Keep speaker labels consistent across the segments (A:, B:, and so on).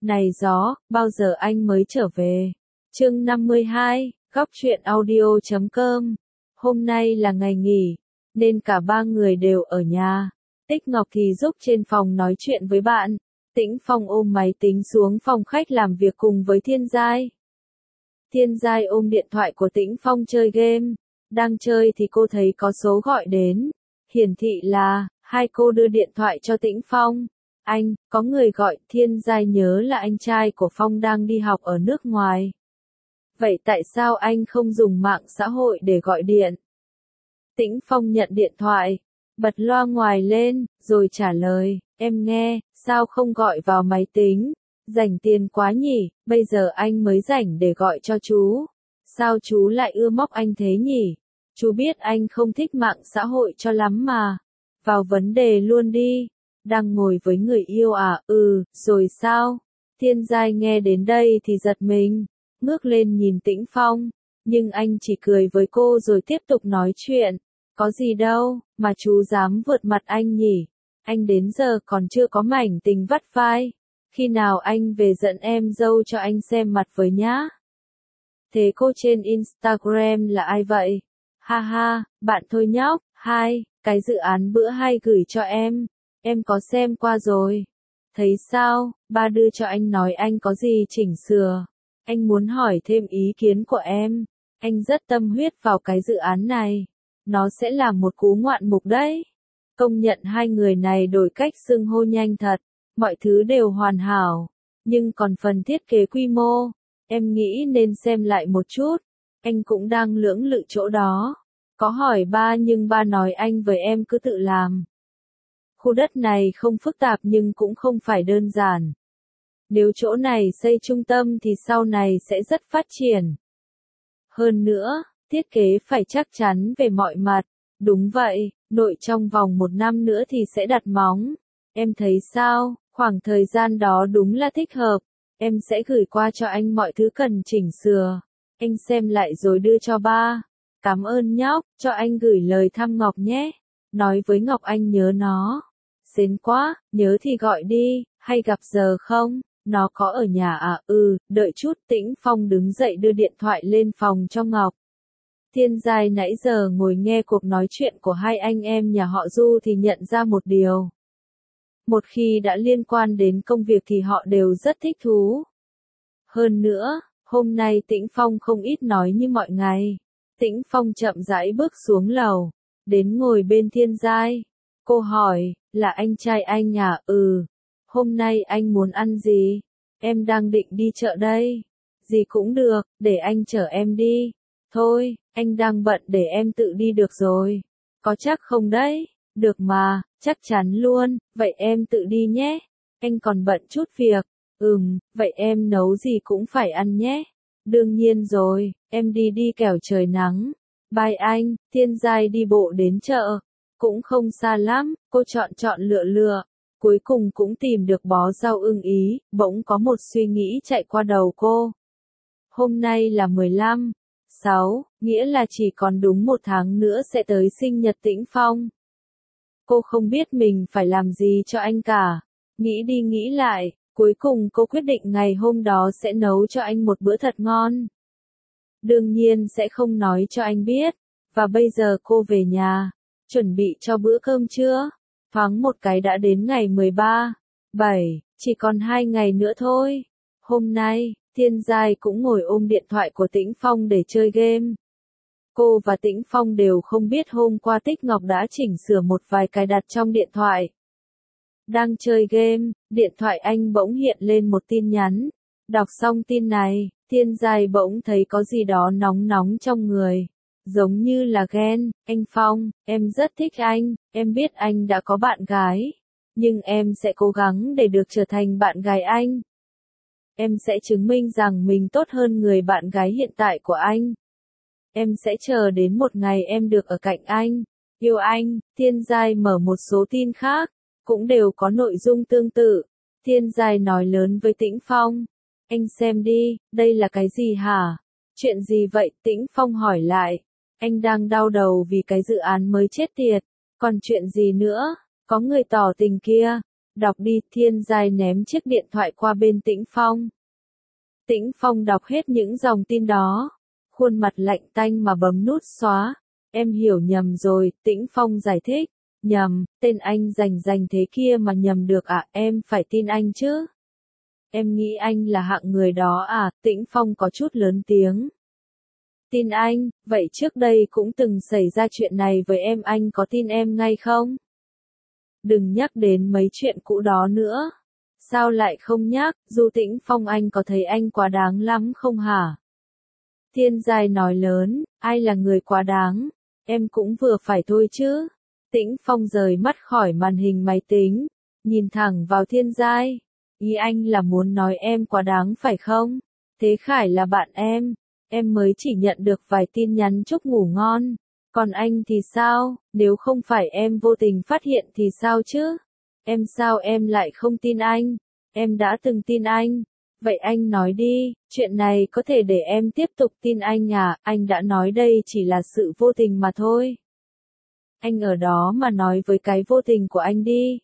A: Này gió, bao giờ anh mới trở về? Chương 52, góc truyện audio.com. Hôm nay là ngày nghỉ, nên cả ba người đều ở nhà. Tích Ngọc thì giúp trên phòng nói chuyện với bạn. Tĩnh Phong ôm máy tính xuống phòng khách làm việc cùng với Thiên Giai. Thiên Giai ôm điện thoại của Tĩnh Phong chơi game. Đang chơi thì cô thấy có số gọi đến. Hiển thị là, hai cô đưa điện thoại cho Tĩnh Phong. Anh, có người gọi. Thiên Giai nhớ là anh trai của Phong đang đi học ở nước ngoài. Vậy tại sao anh không dùng mạng xã hội để gọi điện? Tĩnh Phong nhận điện thoại, bật loa ngoài lên, rồi trả lời, em nghe, sao không gọi vào máy tính? Rảnh tiền quá nhỉ, bây giờ anh mới rảnh để gọi cho chú. Sao chú lại ưa móc anh thế nhỉ? Chú biết anh không thích mạng xã hội cho lắm mà. Vào vấn đề luôn đi. Đang ngồi với người yêu à? Rồi sao? Thiên Giai nghe đến đây thì giật mình, ngước lên nhìn Tĩnh Phong, nhưng anh chỉ cười với cô rồi tiếp tục nói chuyện. Có gì đâu, mà chú dám vượt mặt anh nhỉ? Anh đến giờ còn chưa có mảnh tình vắt vai. Khi nào anh về dẫn em dâu cho anh xem mặt với nhá? Thế cô trên Instagram là ai vậy? Ha ha, bạn thôi nhóc. Cái dự án bữa hay gửi cho em có xem qua rồi. Thấy sao, ba đưa cho anh nói anh có gì chỉnh sửa. Anh muốn hỏi thêm ý kiến của em. Anh rất tâm huyết vào cái dự án này. Nó sẽ là một cú ngoạn mục đấy. Công nhận hai người này đổi cách xưng hô nhanh thật. Mọi thứ đều hoàn hảo. Nhưng còn phần thiết kế quy mô, em nghĩ nên xem lại một chút. Anh cũng đang lưỡng lự chỗ đó. Có hỏi ba nhưng ba nói anh với em cứ tự làm. Khu đất này không phức tạp nhưng cũng không phải đơn giản. Nếu chỗ này xây trung tâm thì sau này sẽ rất phát triển. Hơn nữa, thiết kế phải chắc chắn về mọi mặt. Đúng vậy, nội trong vòng 1 năm nữa thì sẽ đặt móng. Em thấy sao, khoảng thời gian đó đúng là thích hợp. Em sẽ gửi qua cho anh mọi thứ cần chỉnh sửa. Anh xem lại rồi đưa cho ba. Cảm ơn nhóc, cho anh gửi lời thăm Ngọc nhé. Nói với Ngọc anh nhớ nó. Xến quá, nhớ thì gọi đi, hay gặp giờ không? Nó có ở nhà à? Đợi chút. Tĩnh Phong đứng dậy đưa điện thoại lên phòng cho Ngọc. Thiên Giai nãy giờ ngồi nghe cuộc nói chuyện của hai anh em nhà họ Du thì nhận ra một điều. Một khi đã liên quan đến công việc thì họ đều rất thích thú. Hơn nữa, hôm nay Tĩnh Phong không ít nói như mọi ngày. Tĩnh Phong chậm rãi bước xuống lầu, đến ngồi bên Thiên Giai. Cô hỏi, là anh trai anh à? Hôm nay anh muốn ăn gì? Em đang định đi chợ đây. Gì cũng được, để anh chở em đi. Thôi, anh đang bận để em tự đi được rồi. Có chắc không đấy? Được mà, chắc chắn luôn, vậy em tự đi nhé. Anh còn bận chút việc. Vậy em nấu gì cũng phải ăn nhé. Đương nhiên rồi, em đi đi kẻo trời nắng. Bye anh. Thiên Giai đi bộ đến chợ. Cũng không xa lắm, cô chọn lựa. Cuối cùng cũng tìm được bó rau ưng ý, bỗng có một suy nghĩ chạy qua đầu cô. Hôm nay là 15/6, nghĩa là chỉ còn đúng 1 tháng nữa sẽ tới sinh nhật Tĩnh Phong. Cô không biết mình phải làm gì cho anh cả. Nghĩ đi nghĩ lại, cuối cùng cô quyết định ngày hôm đó sẽ nấu cho anh một bữa thật ngon. Đương nhiên sẽ không nói cho anh biết. Và bây giờ cô về nhà, chuẩn bị cho bữa cơm trưa. Thoáng một cái đã đến ngày 13/7, chỉ còn 2 ngày nữa thôi. Hôm nay, Thiên Giai cũng ngồi ôm điện thoại của Tĩnh Phong để chơi game. Cô và Tĩnh Phong đều không biết hôm qua Tích Ngọc đã chỉnh sửa một vài cài đặt trong điện thoại. Đang chơi game, điện thoại anh bỗng hiện lên một tin nhắn. Đọc xong tin này, Thiên Giai bỗng thấy có gì đó nóng nóng trong người. Giống như là ghen. Anh Phong, em rất thích anh, em biết anh đã có bạn gái. Nhưng em sẽ cố gắng để được trở thành bạn gái anh. Em sẽ chứng minh rằng mình tốt hơn người bạn gái hiện tại của anh. Em sẽ chờ đến một ngày em được ở cạnh anh. Yêu anh. Thiên Giai mở một số tin khác, cũng đều có nội dung tương tự. Thiên Giai nói lớn với Tĩnh Phong. Anh xem đi, đây là cái gì hả? Chuyện gì vậy? Tĩnh Phong hỏi lại. Anh đang đau đầu vì cái dự án mới chết tiệt. Còn chuyện gì nữa? Có người tỏ tình kia. Đọc đi, Thiên Giai ném chiếc điện thoại qua bên Tĩnh Phong. Tĩnh Phong đọc hết những dòng tin đó. Khuôn mặt lạnh tanh mà bấm nút xóa. Em hiểu nhầm rồi, Tĩnh Phong giải thích. Nhầm, tên anh rành thế kia mà nhầm được à, em phải tin anh chứ. Em nghĩ anh là hạng người đó à, Tĩnh Phong có chút lớn tiếng. Tin anh, vậy trước đây cũng từng xảy ra chuyện này với em, anh có tin em ngay không? Đừng nhắc đến mấy chuyện cũ đó nữa. Sao lại không nhắc, Du Tĩnh Phong, anh có thấy anh quá đáng lắm không hả? Thiên Giai nói lớn, ai là người quá đáng? Em cũng vừa phải thôi chứ. Tĩnh Phong rời mắt khỏi màn hình máy tính, nhìn thẳng vào Thiên Giai. Ý anh là muốn nói em quá đáng phải không? Thế Khải là bạn em mới chỉ nhận được vài tin nhắn chúc ngủ ngon. Còn anh thì sao, nếu không phải em vô tình phát hiện thì sao chứ? Sao em lại không tin anh? Em đã từng tin anh. Vậy anh nói đi, chuyện này có thể để em tiếp tục tin anh à, anh đã nói đây chỉ là sự vô tình mà thôi. Anh ở đó mà nói với cái vô tình của anh đi.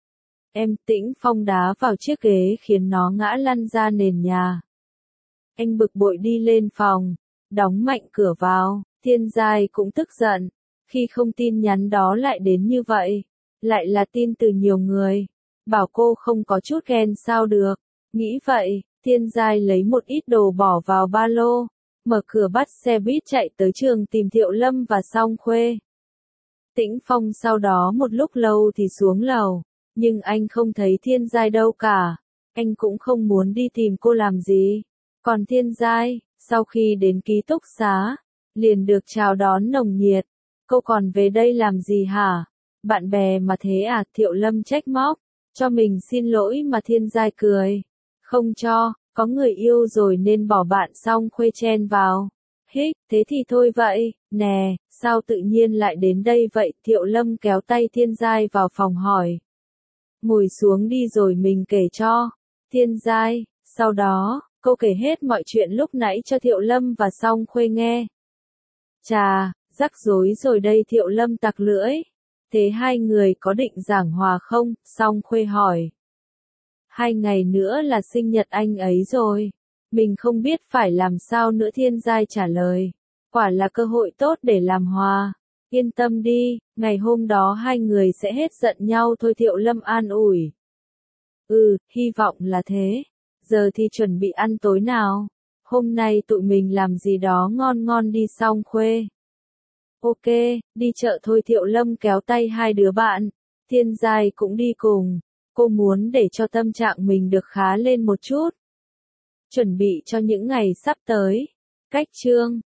A: Tĩnh Phong đá vào chiếc ghế khiến nó ngã lăn ra nền nhà. Anh bực bội đi lên phòng, đóng mạnh cửa vào. Thiên Giai cũng tức giận, khi không tin nhắn đó lại đến như vậy, lại là tin từ nhiều người, bảo cô không có chút ghen sao được. Nghĩ vậy, Thiên Giai lấy một ít đồ bỏ vào ba lô, mở cửa bắt xe buýt chạy tới trường tìm Thiệu Lâm và Song Khuê. Tĩnh Phong sau đó một lúc lâu thì xuống lầu, nhưng anh không thấy Thiên Giai đâu cả, anh cũng không muốn đi tìm cô làm gì. Còn Thiên Giai, sau khi đến ký túc xá, liền được chào đón nồng nhiệt. Cô còn về đây làm gì hả? Bạn bè mà thế à? Thiệu Lâm trách móc. Cho mình xin lỗi mà Thiên Giai cười. Không cho, có người yêu rồi nên bỏ bạn. Song Khuê chen vào. Hích, thế thì thôi vậy, nè, sao tự nhiên lại đến đây vậy? Thiệu Lâm kéo tay Thiên Giai vào phòng hỏi. Ngồi xuống đi rồi mình kể cho. Thiên Giai, sau đó, cô kể hết mọi chuyện lúc nãy cho Thiệu Lâm và Song Khuê nghe. Chà, rắc rối rồi đây, Thiệu Lâm tặc lưỡi. Thế hai người có định giảng hòa không? Song Khuê hỏi. 2 ngày nữa là sinh nhật anh ấy rồi. Mình không biết phải làm sao nữa, Thiên Giai trả lời. Quả là cơ hội tốt để làm hòa. Yên tâm đi, ngày hôm đó hai người sẽ hết giận nhau thôi, Thiệu Lâm an ủi. Hy vọng là thế. Giờ thì chuẩn bị ăn tối nào. Hôm nay tụi mình làm gì đó ngon ngon đi. Song Khuê. Ok, đi chợ thôi. Thiệu Lâm kéo tay hai đứa bạn. Thiên Giai cũng đi cùng. Cô muốn để cho tâm trạng mình được khá lên một chút. Chuẩn bị cho những ngày sắp tới. Cách chương